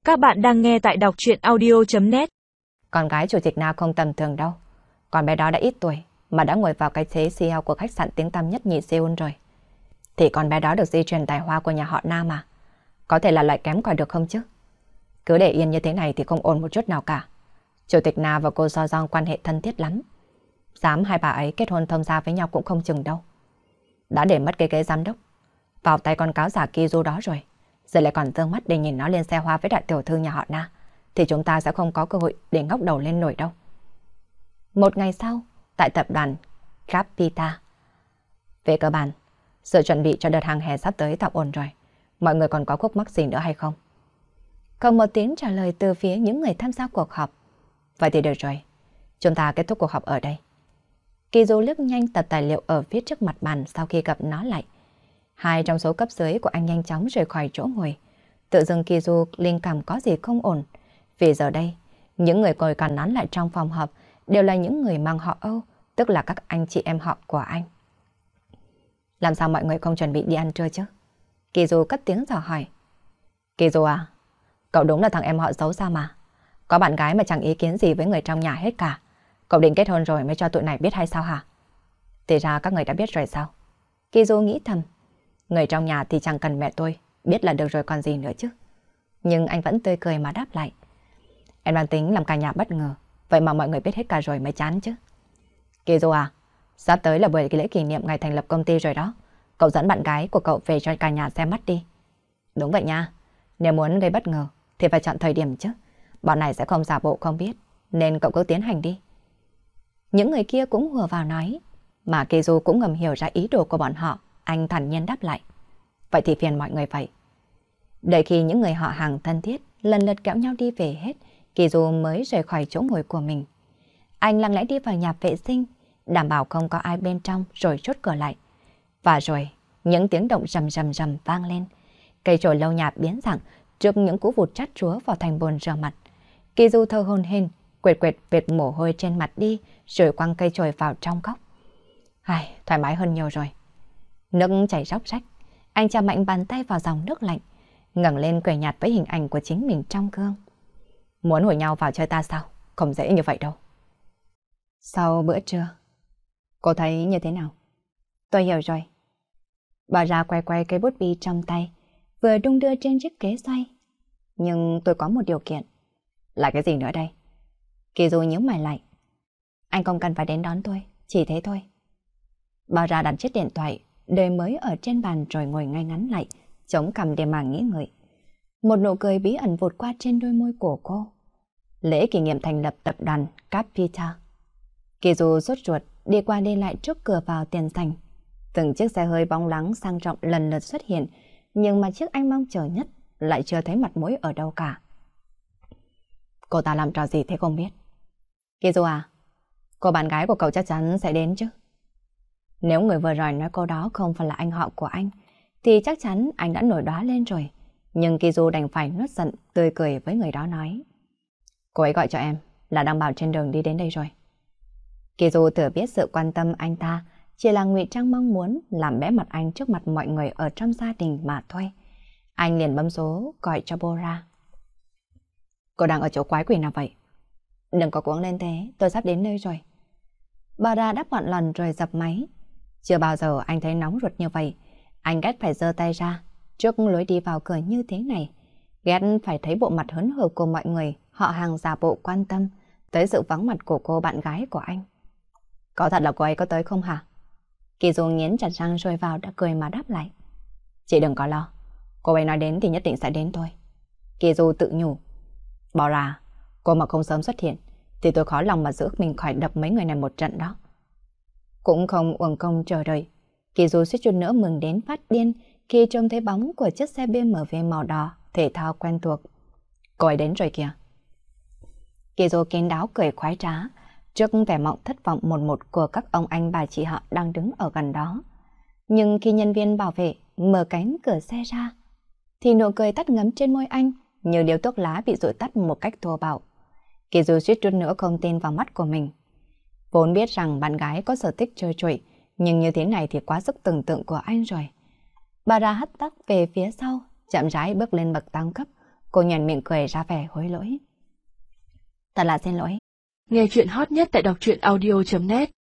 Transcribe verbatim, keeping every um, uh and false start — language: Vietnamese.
Các bạn đang nghe tại đọc truyện audio chấm net. Con gái chủ tịch nào không tầm thường đâu. Con bé đó đã ít tuổi mà đã ngồi vào cái thế xê e ô của khách sạn tiếng tăm nhất nhì Seoul rồi. Thì con bé đó được di truyền tài hoa của nhà họ Nam mà. Có thể là loại kém cỏi được không chứ? Cứ để yên như thế này thì không ổn một chút nào cả. Chủ tịch Na và cô So Jong quan hệ thân thiết lắm. Dám hai bà ấy kết hôn thông gia với nhau cũng không chừng đâu. Đã để mất cái ghế giám đốc vào tay con cáo giả Kizu đó rồi. Giờ lại còn dương mắt để nhìn nó lên xe hoa với đại tiểu thư nhà họ Na, thì chúng ta sẽ không có cơ hội để ngóc đầu lên nổi đâu. Một ngày sau, tại tập đoàn Capita, về cơ bản, sự chuẩn bị cho đợt hàng hè sắp tới tạm ổn rồi. Mọi người còn có khúc mắc gì nữa hay không? Không một tiếng trả lời từ phía những người tham gia cuộc họp. Vậy thì được rồi, chúng ta kết thúc cuộc họp ở đây. Kizu liếc nhanh tập tài liệu ở phía trước mặt bàn sau khi gặp nó lại. Hai trong số cấp dưới của anh nhanh chóng rời khỏi chỗ ngồi. Tự dưng Kizu linh cảm có gì không ổn. Vì giờ đây, những người ngồi còn nán lại trong phòng họp đều là những người mang họ Âu, tức là các anh chị em họ của anh. Làm sao mọi người không chuẩn bị đi ăn trưa chứ? Kizu cất tiếng dò hỏi. Kizu à, cậu đúng là thằng em họ xấu xa mà. Có bạn gái mà chẳng ý kiến gì với người trong nhà hết cả. Cậu định kết hôn rồi mới cho tụi này biết hay sao hả? Thì ra các người đã biết rồi sao? Kizu nghĩ thầm. Người trong nhà thì chẳng cần mẹ tôi biết là được rồi còn gì nữa chứ. Nhưng anh vẫn tươi cười mà đáp lại. Em đang tính làm cả nhà bất ngờ, vậy mà mọi người biết hết cả rồi mới chán chứ. Kizu à, sắp tới là buổi lễ kỷ niệm ngày thành lập công ty rồi đó. Cậu dẫn bạn gái của cậu về cho cả nhà xem mắt đi. Đúng vậy nha, nếu muốn gây bất ngờ thì phải chọn thời điểm chứ. Bọn này sẽ không giả bộ không biết, nên cậu cứ tiến hành đi. Những người kia cũng hùa vào nói, mà Kizu cũng ngầm hiểu ra ý đồ của bọn họ. Anh thản nhiên đáp lại. Vậy thì phiền mọi người vậy. Đợi khi những người họ hàng thân thiết lần lượt kéo nhau đi về hết, Kizu mới rời khỏi chỗ ngồi của mình. Anh lặng lẽ đi vào nhà vệ sinh, đảm bảo không có ai bên trong rồi chốt cửa lại. Và rồi, những tiếng động rầm rầm rầm vang lên. Cây chổi lâu nhạt biến dạng trước những cú vụt chát chúa vào thành bồn rửa mặt. Kizu thở hổn hển, quệt quệt vệt mồ hôi trên mặt đi, rồi quăng cây chổi vào trong góc. Ai, thoải mái hơn nhiều rồi. Nước chảy róc rách, anh chạm mạnh bàn tay vào dòng nước lạnh, ngẩng lên cười nhạt với hình ảnh của chính mình trong gương. Muốn hùa nhau vào chơi ta sao? Không dễ như vậy đâu. Sau bữa trưa, cô thấy như thế nào? Tôi hiểu rồi. Bà ra quay quay cây bút bi trong tay, vừa đung đưa trên chiếc ghế xoay. Nhưng tôi có một điều kiện. Là cái gì nữa đây? Kizu nhíu mày lại. Anh không cần phải đến đón tôi, chỉ thế thôi. Bà ra đặt chiếc điện thoại đời mới ở trên bàn rồi ngồi ngay ngắn lại, chống cằm để mà nghĩ ngợi. Một nụ cười bí ẩn vụt qua trên đôi môi của cô. Lễ kỷ niệm thành lập tập đoàn Capita. Kizu sốt ruột đi qua đi lại trước cửa vào tiền sảnh. Từng chiếc xe hơi bóng lắng sang trọng lần lượt xuất hiện, nhưng mà chiếc anh mong chờ nhất lại chưa thấy mặt mũi ở đâu cả. Cô ta làm trò gì thế không biết? Kizu à, cô bạn gái của cậu chắc chắn sẽ đến chứ? Nếu người vừa rồi nói câu đó không phải là anh họ của anh, thì chắc chắn anh đã nổi đoá lên rồi. Nhưng Kizu đành phải nuốt giận, tươi cười với người đó nói. Cô ấy gọi cho em, là đang bảo trên đường đi đến đây rồi. Kizu thừa biết sự quan tâm anh ta chỉ là ngụy trang mong muốn làm bẽ mặt anh trước mặt mọi người ở trong gia đình mà thôi. Anh liền bấm số gọi cho Bora. Cô đang ở chỗ quái quỷ nào vậy? Đừng có cuống lên thế, tôi sắp đến nơi rồi. Bora đáp gọn lần rồi dập máy. Chưa bao giờ anh thấy nóng ruột như vậy. Anh ghét phải giơ tay ra trước lối đi vào cửa như thế này. Ghét phải thấy bộ mặt hớn hở của mọi người, họ hàng giả bộ quan tâm tới sự vắng mặt của cô bạn gái của anh. Có thật là cô ấy có tới không hả? Kizu nghiến chặt răng rồi vào đã cười mà đáp lại. Chị đừng có lo, cô ấy nói đến thì nhất định sẽ đến thôi. Kizu tự nhủ. Bỏ ra, cô mà không sớm xuất hiện thì tôi khó lòng mà giữ mình khỏi đập mấy người này một trận đó. Cũng không uổng công chờ đợi, Kizu suýt chút nữa mừng đến phát điên khi trông thấy bóng của chiếc xe bê em vê màu đỏ thể thao quen thuộc. Cô ấy đến rồi kìa. Kizu kín đáo cười khoái trá trước vẻ mộng thất vọng một một của các ông anh bà chị họ đang đứng ở gần đó. Nhưng khi nhân viên bảo vệ mở cánh cửa xe ra, thì nụ cười tắt ngấm trên môi anh như điếu thuốc lá bị dội tắt một cách thô bạo. Kizu suýt chút nữa không tin vào mắt của mình. Vốn biết rằng bạn gái có sở thích chơi trụi, nhưng như thế này thì quá sức tưởng tượng của anh rồi. Bà ra hất tóc về phía sau, chậm rãi bước lên bậc tam cấp, Cô nhàn miệng cười ra vẻ hối lỗi. Thật là xin lỗi. Nghe chuyện hot nhất tại đọc truyện audio chấm net